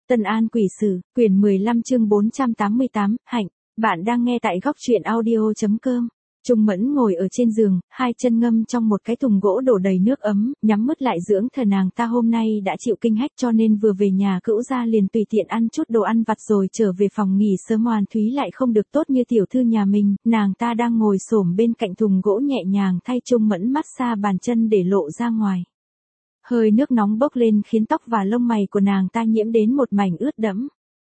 Tân An Quỷ Sử, quyển 15 chương 488, Hạnh, bạn đang nghe tại góc truyện audio.com. Trung Mẫn ngồi ở trên giường, hai chân ngâm trong một cái thùng gỗ đổ đầy nước ấm, nhắm mắt lại dưỡng thần. Nàng ta hôm nay đã chịu kinh hách cho nên vừa về nhà Cữu gia liền tùy tiện ăn chút đồ ăn vặt rồi trở về phòng nghỉ sớm. Hoàn Thúy lại không được tốt như tiểu thư nhà mình, nàng ta đang ngồi xổm bên cạnh thùng gỗ nhẹ nhàng thay Trung Mẫn massage bàn chân để lộ ra ngoài. Hơi nước nóng bốc lên khiến tóc và lông mày của nàng ta nhiễm đến một mảnh ướt đẫm.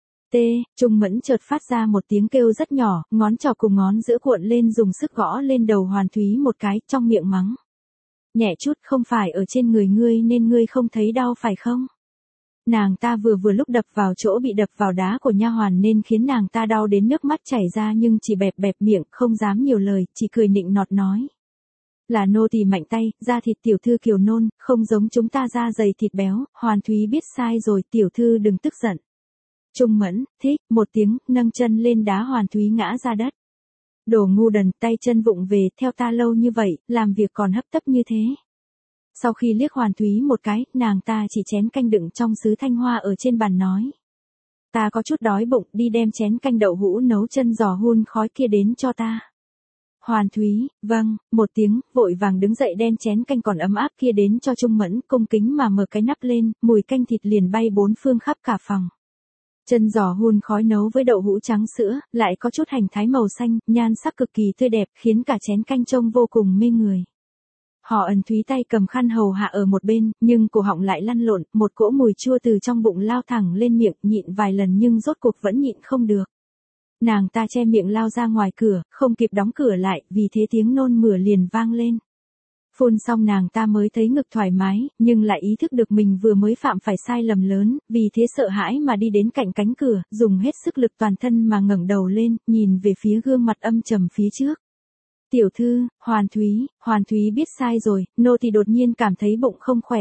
Trung Mẫn chợt phát ra một tiếng kêu rất nhỏ, ngón trỏ cùng ngón giữa cuộn lên dùng sức gõ lên đầu Hoàn Thúy một cái, trong miệng mắng. Nhẹ chút, không phải ở trên người ngươi nên ngươi không thấy đau phải không? Nàng ta vừa lúc đập vào chỗ bị đập vào đá của nha hoàn nên khiến nàng ta đau đến nước mắt chảy ra nhưng chỉ bẹp bẹp miệng, không dám nhiều lời, chỉ cười nịnh nọt nói. Là nô tỳ mạnh tay, da thịt tiểu thư kiều nôn, không giống chúng ta da dày thịt béo. Hoàn Thúy biết sai rồi, tiểu thư đừng tức giận. Trung Mẫn, thích, một tiếng, nâng chân lên đá Hoàn Thúy ngã ra đất. Đồ ngu đần, tay chân vụng về, theo ta lâu như vậy, làm việc còn hấp tấp như thế. Sau khi liếc Hoàn Thúy một cái, nàng ta chỉ chén canh đựng trong sứ thanh hoa ở trên bàn nói. Ta có chút đói bụng, đi đem chén canh đậu hũ nấu chân giò hun khói kia đến cho ta. Hoàn Thúy, vâng, một tiếng, vội vàng đứng dậy đem chén canh còn ấm áp kia đến cho Trung Mẫn, cung kính mà mở cái nắp lên, mùi canh thịt liền bay bốn phương khắp cả phòng. Chân giò hun khói nấu với đậu hũ trắng sữa, lại có chút hành thái màu xanh, nhan sắc cực kỳ tươi đẹp, khiến cả chén canh trông vô cùng mê người. Họ Ẩn Thúy tay cầm khăn hầu hạ ở một bên, nhưng cổ họng lại lăn lộn, một cỗ mùi chua từ trong bụng lao thẳng lên miệng, nhịn vài lần nhưng rốt cuộc vẫn nhịn không được. Nàng ta che miệng lao ra ngoài cửa, không kịp đóng cửa lại, vì thế tiếng nôn mửa liền vang lên. Phun xong nàng ta mới thấy ngực thoải mái, nhưng lại ý thức được mình vừa mới phạm phải sai lầm lớn, vì thế sợ hãi mà đi đến cạnh cánh cửa, dùng hết sức lực toàn thân mà ngẩng đầu lên, nhìn về phía gương mặt âm trầm phía trước. Tiểu thư, Hoàn Thúy biết sai rồi, nô tỳ đột nhiên cảm thấy bụng không khỏe.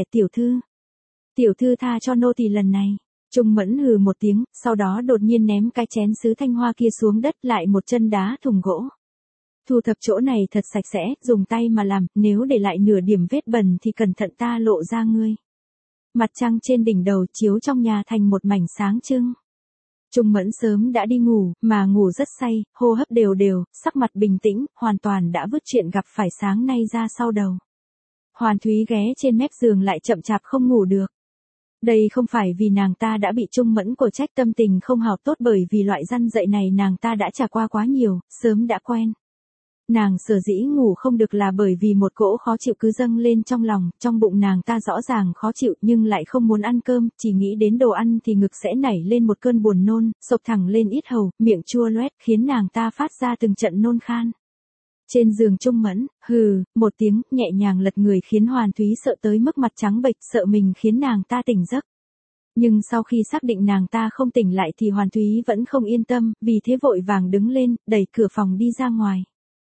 Tiểu thư tha cho nô tỳ lần này. Trung Mẫn hừ một tiếng, sau đó đột nhiên ném cái chén sứ thanh hoa kia xuống đất, lại một chân đá thùng gỗ. Thu thập chỗ này thật sạch sẽ, dùng tay mà làm, nếu để lại nửa điểm vết bẩn thì cẩn thận ta lộ ra ngươi. Mặt trăng trên đỉnh đầu chiếu trong nhà thành một mảnh sáng trưng. Trung Mẫn sớm đã đi ngủ, mà ngủ rất say, hô hấp đều đều, sắc mặt bình tĩnh, hoàn toàn đã vứt chuyện gặp phải sáng nay ra sau đầu. Hoàn Thúy ghé trên mép giường lại chậm chạp không ngủ được. Đây không phải vì nàng ta đã bị Trung Mẫn của trách, tâm tình không hào tốt, bởi vì loại răn dạy này nàng ta đã trải qua quá nhiều, sớm đã quen. Nàng sở dĩ ngủ không được là bởi vì một cỗ khó chịu cứ dâng lên trong lòng, trong bụng nàng ta rõ ràng khó chịu nhưng lại không muốn ăn cơm, chỉ nghĩ đến đồ ăn thì ngực sẽ nảy lên một cơn buồn nôn, xộc thẳng lên yết hầu, miệng chua loét, khiến nàng ta phát ra từng trận nôn khan. Trên giường Trung Mẫn, hừ, một tiếng, nhẹ nhàng lật người khiến Hoàn Thúy sợ tới mức mặt trắng bệch, sợ mình khiến nàng ta tỉnh giấc. Nhưng sau khi xác định nàng ta không tỉnh lại thì Hoàn Thúy vẫn không yên tâm, vì thế vội vàng đứng lên, đẩy cửa phòng đi ra ngoài.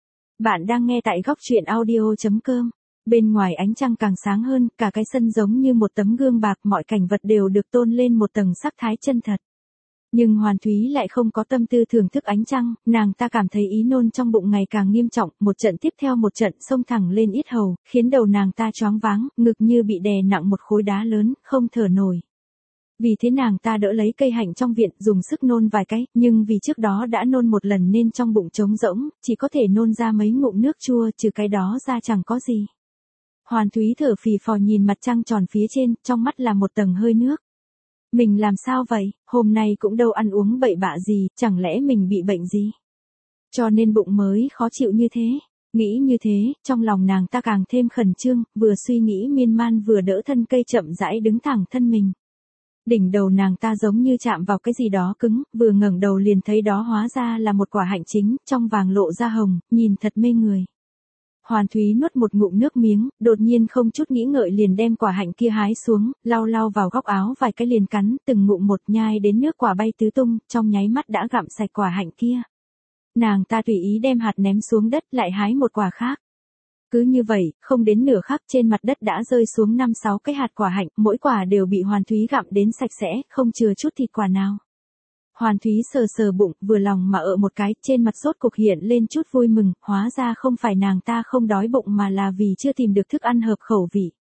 Bạn đang nghe tại góc truyện audio.com. Bên ngoài ánh trăng càng sáng hơn, cả cái sân giống như một tấm gương bạc, mọi cảnh vật đều được tôn lên một tầng sắc thái chân thật. Nhưng Hoàn Thúy lại không có tâm tư thưởng thức ánh trăng, nàng ta cảm thấy ý nôn trong bụng ngày càng nghiêm trọng, một trận tiếp theo một trận xông thẳng lên yết hầu, khiến đầu nàng ta choáng váng, ngực như bị đè nặng một khối đá lớn, không thở nổi. Vì thế nàng ta đỡ lấy cây hạnh trong viện, dùng sức nôn vài cái, nhưng vì trước đó đã nôn một lần nên trong bụng trống rỗng, chỉ có thể nôn ra mấy ngụm nước chua, trừ cái đó ra chẳng có gì. Hoàn Thúy thở phì phò nhìn mặt trăng tròn phía trên, trong mắt là một tầng hơi nước. Mình làm sao vậy, hôm nay cũng đâu ăn uống bậy bạ gì, chẳng lẽ mình bị bệnh gì? Cho nên bụng mới khó chịu như thế. Nghĩ như thế, trong lòng nàng ta càng thêm khẩn trương, vừa suy nghĩ miên man vừa đỡ thân cây chậm rãi đứng thẳng thân mình. Đỉnh đầu nàng ta giống như chạm vào cái gì đó cứng, vừa ngẩng đầu liền thấy đó hóa ra là một quả hạnh chính, trong vàng lộ ra hồng, nhìn thật mê người. Hoàn Thúy nuốt một ngụm nước miếng, đột nhiên không chút nghĩ ngợi liền đem quả hạnh kia hái xuống, lau vào góc áo vài cái liền cắn, từng ngụm một nhai đến nước quả bay tứ tung, trong nháy mắt đã gặm sạch quả hạnh kia. Nàng ta tùy ý đem hạt ném xuống đất, lại hái một quả khác. Cứ như vậy, không đến nửa khắc trên mặt đất đã rơi xuống 5-6 cái hạt quả hạnh, mỗi quả đều bị Hoàn Thúy gặm đến sạch sẽ, không chừa chút thịt quả nào. Hoàn Thúy sờ bụng, vừa lòng mà một cái, trên mặt rốt cục hiện lên chút vui mừng, hóa ra không phải nàng ta không đói bụng mà là vì chưa tìm được thức ăn hợp khẩu vị.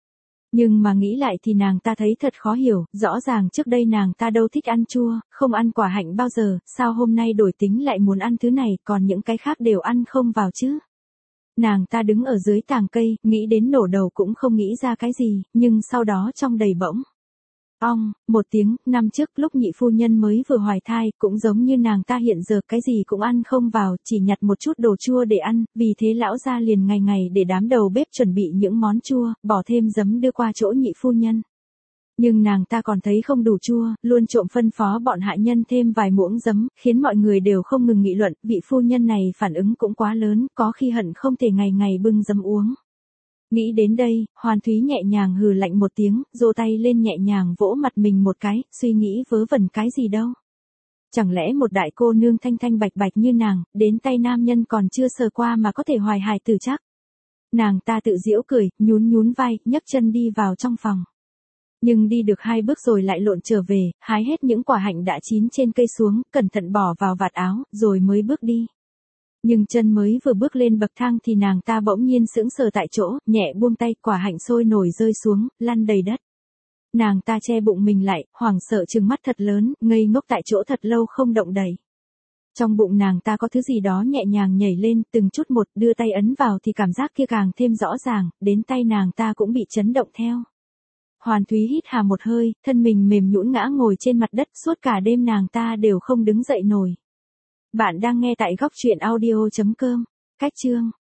Nhưng mà nghĩ lại thì nàng ta thấy thật khó hiểu, rõ ràng trước đây nàng ta đâu thích ăn chua, không ăn quả hạnh bao giờ, sao hôm nay đổi tính lại muốn ăn thứ này, còn những cái khác đều ăn không vào chứ. Nàng ta đứng ở dưới tàng cây, nghĩ đến nổ đầu cũng không nghĩ ra cái gì, nhưng sau đó trong đầy bỗng. Ong, một tiếng, năm trước lúc nhị phu nhân mới vừa hoài thai, cũng giống như nàng ta hiện giờ cái gì cũng ăn không vào, chỉ nhặt một chút đồ chua để ăn, vì thế lão gia liền ngày ngày để đám đầu bếp chuẩn bị những món chua, bỏ thêm giấm đưa qua chỗ nhị phu nhân. Nhưng nàng ta còn thấy không đủ chua, luôn trộm phân phó bọn hạ nhân thêm vài muỗng giấm, khiến mọi người đều không ngừng nghị luận, vị phu nhân này phản ứng cũng quá lớn, có khi hận không thể ngày ngày bưng giấm uống. Nghĩ đến đây, Hoàn Thúy nhẹ nhàng hừ lạnh một tiếng, giơ tay lên nhẹ nhàng vỗ mặt mình một cái, suy nghĩ vớ vẩn cái gì đâu. Chẳng lẽ một đại cô nương thanh thanh bạch bạch như nàng, đến tay nam nhân còn chưa sờ qua mà có thể hoài hài tử chắc. Nàng ta tự giễu cười, nhún nhún vai, nhấc chân đi vào trong phòng. Nhưng đi được 2 bước rồi lại lộn trở về, hái hết những quả hạnh đã chín trên cây xuống, cẩn thận bỏ vào vạt áo, rồi mới bước đi. Nhưng chân mới vừa bước lên bậc thang thì nàng ta bỗng nhiên sững sờ tại chỗ, nhẹ buông tay, quả hạnh sôi nổi rơi xuống, lăn đầy đất. Nàng ta che bụng mình lại, hoảng sợ trừng mắt thật lớn, ngây ngốc tại chỗ thật lâu không động đậy. Trong bụng nàng ta có thứ gì đó nhẹ nhàng nhảy lên, từng chút một, đưa tay ấn vào thì cảm giác kia càng thêm rõ ràng, đến tay nàng ta cũng bị chấn động theo. Hoàn Thúy hít hà một hơi, thân mình mềm nhũn ngã ngồi trên mặt đất, suốt cả đêm nàng ta đều không đứng dậy nổi. Bạn đang nghe tại góc truyện audio.com. Cách chương